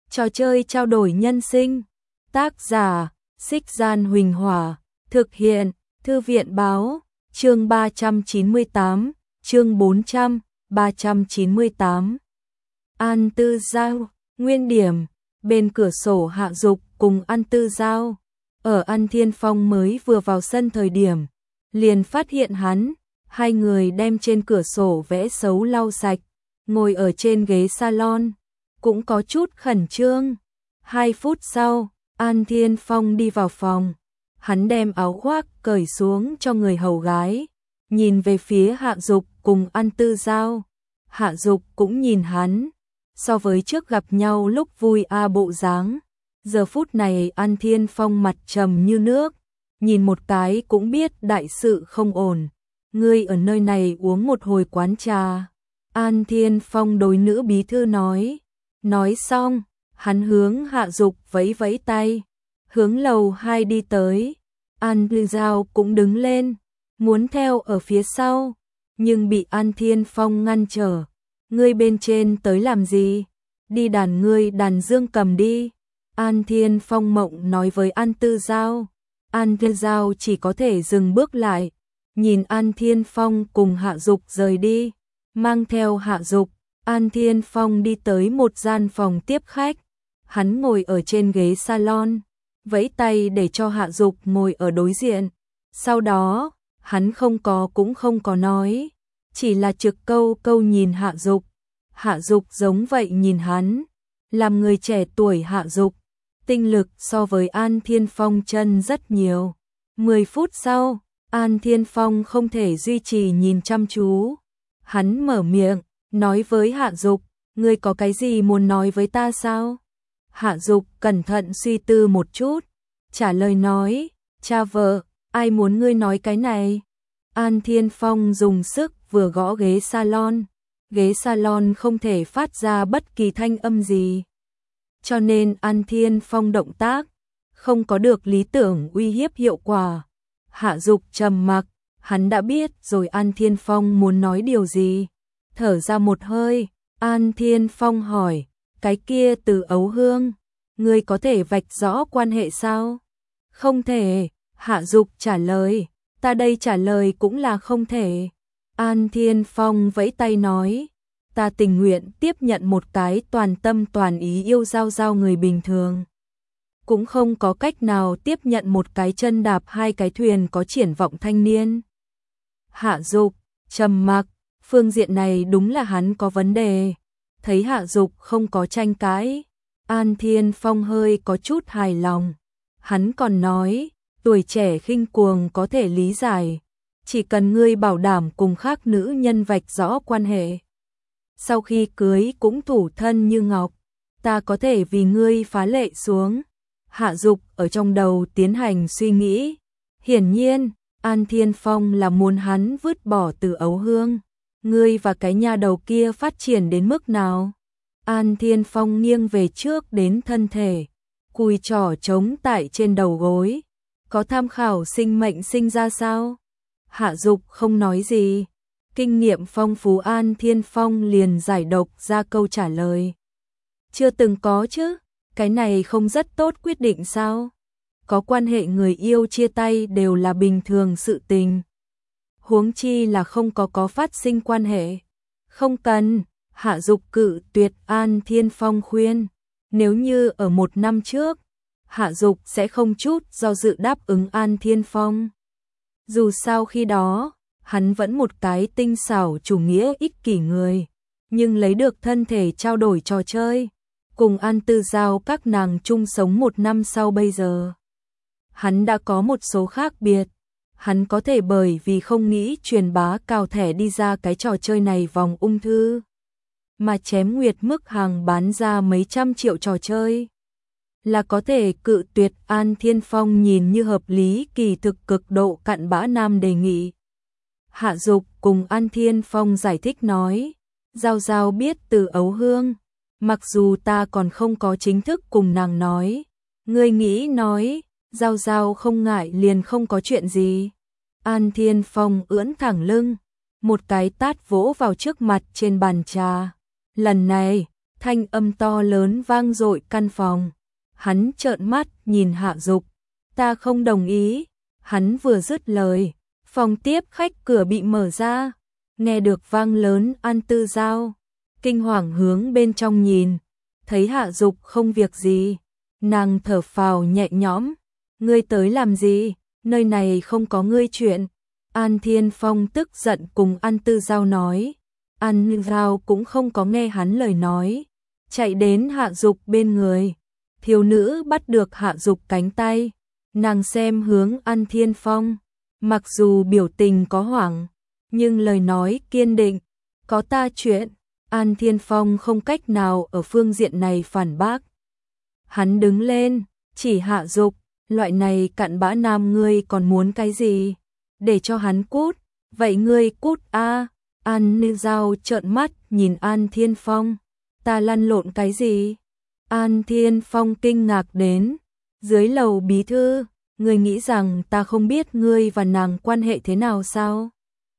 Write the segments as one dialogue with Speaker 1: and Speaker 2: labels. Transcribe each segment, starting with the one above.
Speaker 1: Trò chơi trao đổi nhân sinh. Tác giả: Xích Gian Huỳnh Hỏa. Thực hiện: Thư viện báo. Chương 398, chương 400, 398. An Tư Giao. Nguyên điểm: bên cửa sổ Hạ Dục cùng An Tư Giao. Ở An Thiên Phong mới vừa vào sân thời điểm, liền phát hiện hắn. Hai người đem trên cửa sổ vẽ xấu lau sạch, ngồi ở trên ghế salon, cũng có chút khẩn trương. 2 phút sau, An Thiên Phong đi vào phòng, hắn đem áo khoác cởi xuống cho người hầu gái, nhìn về phía Hạ Dục cùng An Tư Giao. Hạ Dục cũng nhìn hắn, so với trước gặp nhau lúc vui bộ dáng, giờ phút này An Thiên Phong mặt trầm như nước, nhìn một cái cũng biết đại sự không ổn. Ngươi ở nơi này uống một hồi quán trà. An Thiên Phong đối nữ bí thư nói. Nói xong, hắn hướng Hạ Dục vẫy vẫy tay, hướng lầu 2 đi tới. An Tư Giao cũng đứng lên, muốn theo ở phía sau, nhưng bị An Thiên Phong ngăn trở. Ngươi bên trên tới làm gì? Đi đàn ngươi đàn dương cầm đi. An Thiên Phong mộng nói với An Tư Giao. An Tư Giao chỉ có thể dừng bước lại, nhìn An Thiên Phong cùng Hạ Dục rời đi. Mang theo Hạ Dục, An Thiên Phong đi tới một gian phòng tiếp khách. Hắn ngồi ở trên ghế salon, vẫy tay để cho Hạ Dục ngồi ở đối diện. Sau đó, hắn cũng không có nói, chỉ là trực câu nhìn Hạ Dục. Hạ Dục giống vậy nhìn hắn, làm người trẻ tuổi Hạ Dục, tinh lực so với An Thiên Phong chân rất nhiều. 10 phút sau, An Thiên Phong không thể duy trì nhìn chăm chú. Hắn mở miệng, nói với Hạ Dục, ngươi có cái gì muốn nói với ta sao? Hạ Dục cẩn thận suy tư một chút, trả lời nói, cha vợ, ai muốn ngươi nói cái này? An Thiên Phong dùng sức vừa gõ ghế salon không thể phát ra bất kỳ thanh âm gì. Cho nên An Thiên Phong động tác không có được lý tưởng uy hiếp hiệu quả. Hạ Dục trầm mặc, hắn đã biết rồi An Thiên Phong muốn nói điều gì. Thở ra một hơi, An Thiên Phong hỏi, cái kia Từ Ấu Hương, ngươi có thể vạch rõ quan hệ sao? Không thể, Hạ Dục trả lời, ta đây trả lời cũng là không thể. An Thiên Phong vẫy tay nói, ta tình nguyện tiếp nhận một cái toàn tâm toàn ý yêu Giao người bình thường, cũng không có cách nào tiếp nhận một cái chân đạp 2 cái thuyền có triển vọng thanh niên. Hạ Dục trầm mặc, phương diện này đúng là hắn có vấn đề. Thấy Hạ Dục không có tranh cãi, An Thiên Phong hơi có chút hài lòng. Hắn còn nói, tuổi trẻ khinh cuồng có thể lý giải, chỉ cần ngươi bảo đảm cùng khác nữ nhân vạch rõ quan hệ, sau khi cưới cũng thủ thân như ngọc, ta có thể vì ngươi phá lệ xuống. Hạ Dục ở trong đầu tiến hành suy nghĩ. Hiển nhiên, An Thiên Phong là muốn hắn vứt bỏ Từ Ấu Hương. Ngươi và cái nhà đầu kia phát triển đến mức nào? An Thiên Phong nghiêng về trước đến thân thể, cùi trỏ trống tại trên đầu gối. Có tham khảo sinh mệnh sinh ra sao? Hạ Dục không nói gì. Kinh nghiệm phong phú An Thiên Phong liền giải độc ra câu trả lời. Chưa từng có chứ, cái này không rất tốt quyết định sao? Có quan hệ người yêu chia tay đều là bình thường sự tình. Huống chi là không có phát sinh quan hệ. Không cần, Hạ Dục cự tuyệt. An Thiên Phong khuyên, nếu như ở 1 năm trước, Hạ Dục sẽ không chút do dự đáp ứng An Thiên Phong. Dù sao khi đó, hắn vẫn một cái tinh xảo chủ nghĩa ích kỷ người, nhưng lấy được thân thể trao đổi trò chơi, cùng An Tư Giao các nàng chung sống 1 năm sau bây giờ. Hắn đã có một số khác biệt, hắn có thể bởi vì không nghĩ truyền bá cào thẻ đi ra cái trò chơi này vòng ung thư, mà chém nguyệt mức hàng bán ra mấy trăm triệu trò chơi. Là có thể cự tuyệt. An Thiên Phong nhìn như hợp lý kỳ thực cực độ cặn bã nam đề nghị. Hạ Dục cùng An Thiên Phong giải thích nói, Giao biết Từ Ấu Hương, mặc dù ta còn không có chính thức cùng nàng nói, ngươi nghĩ nói, Giao không ngại liền không có chuyện gì. An Thiên Phong ưỡn thẳng lưng, một cái tát vỗ vào trước mặt trên bàn trà. Lần này, Thanh âm to lớn vang dội căn phòng. Hắn trợn mắt nhìn Hạ Dục. Ta không đồng ý. Hắn vừa dứt lời, phòng tiếp khách cửa bị mở ra, nghe được vang lớn An Tư Giao. Kinh hoàng hướng bên trong nhìn, thấy Hạ Dục không việc gì. Nàng thở phào nhẹ nhõm. Ngươi tới làm gì? Nơi này không có ngươi chuyện. An Thiên Phong tức giận cùng An Tư Giao nói. An Tư Giao cũng không có nghe hắn lời nói, chạy đến Hạ Dục bên người. Thiếu nữ bắt được Hạ Dục cánh tay, nàng xem hướng An Thiên Phong, mặc dù biểu tình có hoảng, nhưng lời nói kiên định. Có ta chuyện. An Thiên Phong không cách nào ở phương diện này phản bác. Hắn đứng lên, chỉ Hạ Dục, loại này cặn bã nam ngươi còn muốn cái gì? Để cho hắn cút, vậy ngươi cút a. An Tư Giao trợn mắt nhìn An Thiên Phong. Ta lăn lộn cái gì? An Thiên Phong kinh ngạc đến. Dưới lầu bí thư, ngươi nghĩ rằng ta không biết ngươi và nàng quan hệ thế nào sao?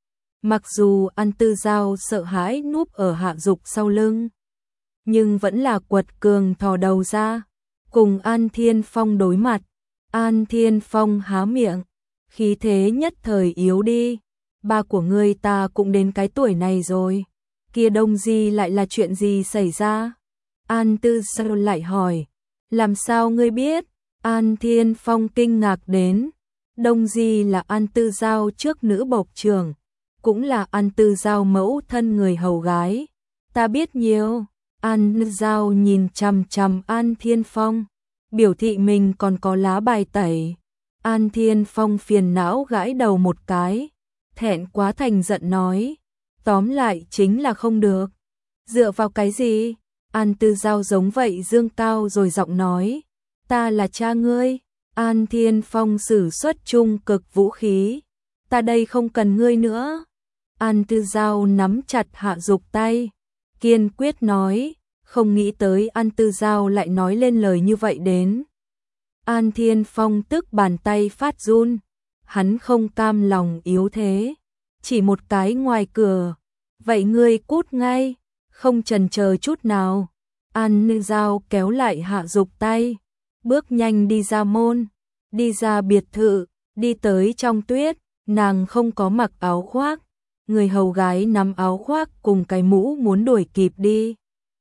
Speaker 1: Mặc dù An Tư Giao sợ hãi núp ở Hạ Dục sau lưng, nhưng vẫn là quật cường thò đầu ra, cùng An Thiên Phong đối mặt. An Thiên Phong há miệng, khí thế nhất thời yếu đi. Ba của ngươi ta cũng đến cái tuổi này rồi. Kia Đông Di lại là chuyện gì xảy ra? An Tư Giao lại hỏi. Làm sao ngươi biết? An Thiên Phong kinh ngạc đến. Đông Di là An Tư Giao trước nữ bộc trưởng, cũng là An Tư Giao mẫu thân người hầu gái. Ta biết nhiều. An Tư Giao nhìn chằm chằm An Thiên Phong, biểu thị mình còn có lá bài tẩy. An Thiên Phong phiền não gãi đầu một cái, thẹn quá thành giận nói. Tóm lại chính là không được. Dựa vào cái gì? An Tư Giao giống vậy dương cao rồi giọng nói. Ta là cha ngươi. An Thiên Phong sử xuất trung cực vũ khí. Ta đây không cần ngươi nữa. An Tư Giao nắm chặt Hạ Dục tay, kiên quyết nói. Không nghĩ tới An Tư Giao lại nói lên lời như vậy đến. An Thiên Phong tức bàn tay phát run. Hắn không cam lòng yếu thế. Chỉ một cái ngoài cửa. Vậy ngươi cút ngay. Không chần chờ chút nào. An Tư Giao kéo lại Hạ Dục tay, bước nhanh đi ra môn, đi ra biệt thự, đi tới trong tuyết. Nàng không có mặc áo khoác. Người hầu gái nắm áo khoác cùng cái mũ muốn đuổi kịp đi,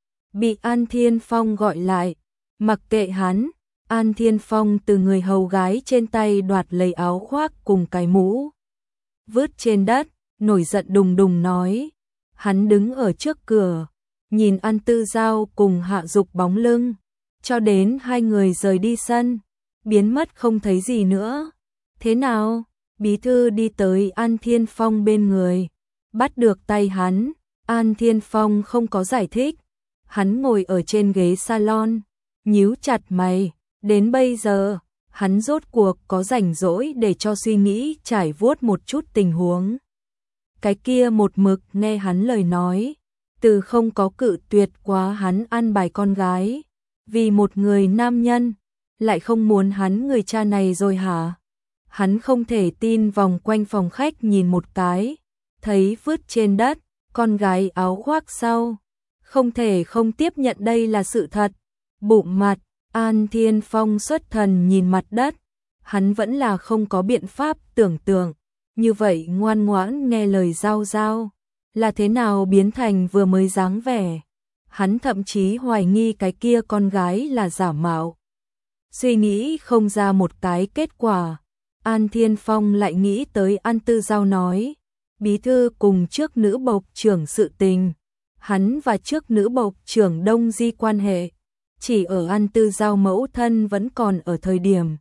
Speaker 1: bị An Thiên Phong gọi lại. Mặc kệ hắn, An Thiên Phong từ người hầu gái trên tay đoạt lấy áo khoác cùng cái mũ, vứt trên đất, nổi giận đùng đùng nói. Hắn đứng ở trước cửa, nhìn An Tư Giao cùng Hạ Dục bóng lưng, cho đến hai người rời đi sân, biến mất không thấy gì nữa. Thế nào? Bí thư đi tới An Thiên Phong bên người, bắt được tay hắn. An Thiên Phong không có giải thích. Hắn ngồi ở trên ghế salon, nhíu chặt mày. Đến bây giờ, hắn rốt cuộc có rảnh rỗi để cho suy nghĩ trải vuốt một chút tình huống. Cái kia một mực nghe hắn lời nói, từ không có cự tuyệt quá hắn ăn bài con gái. Vì một người nam nhân, lại không muốn hắn người cha này rồi hả? Hắn không thể tin vòng quanh phòng khách nhìn một cái, thấy vứt trên đất, con gái áo khoác sau. Không thể không tiếp nhận đây là sự thật. Bụng mặt, An Thiên Phong xuất thần nhìn mặt đất. Hắn vẫn là không có biện pháp tưởng tượng. Như vậy ngoan ngoãn nghe lời Giao Giao, là thế nào biến thành vừa mới dáng vẻ. Hắn thậm chí hoài nghi cái kia con gái là giả mạo. Suy nghĩ không ra một cái kết quả. An Thiên Phong lại nghĩ tới An Tư Giao nói. Bí thư cùng trước nữ bộc trưởng sự tình. Hắn và trước nữ bộc trưởng Đông Di quan hệ, chỉ ở An Tư Giao mẫu thân vẫn còn ở thời điểm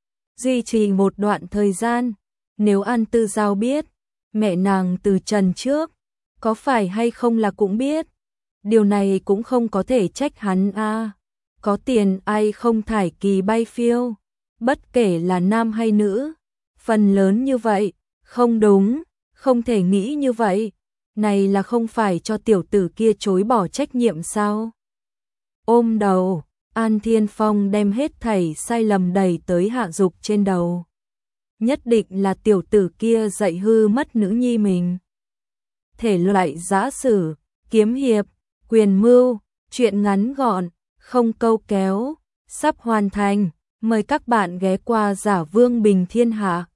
Speaker 1: duy trì một đoạn thời gian. Nếu An Tư Giao biết, mẹ nàng từ trần trước, có phải hay không là cũng biết. Điều này cũng không có thể trách hắn a. Có tiền ai không thải kỳ bay phiêu, bất kể là nam hay nữ. Phần lớn như vậy, không đúng, không thể nghĩ như vậy. Này là không phải cho tiểu tử kia chối bỏ trách nhiệm sao? Ôm đầu, An Thiên Phong đem hết thảy sai lầm đẩy tới Hạ Dục trên đầu. Nhất định là tiểu tử kia dạy hư mất nữ nhi mình. Thể loại giã sử, kiếm hiệp, quyền mưu, Chuyện ngắn gọn, không câu kéo, sắp hoàn thành. Mời các bạn ghé qua Giả Vương Bình Thiên Hạ.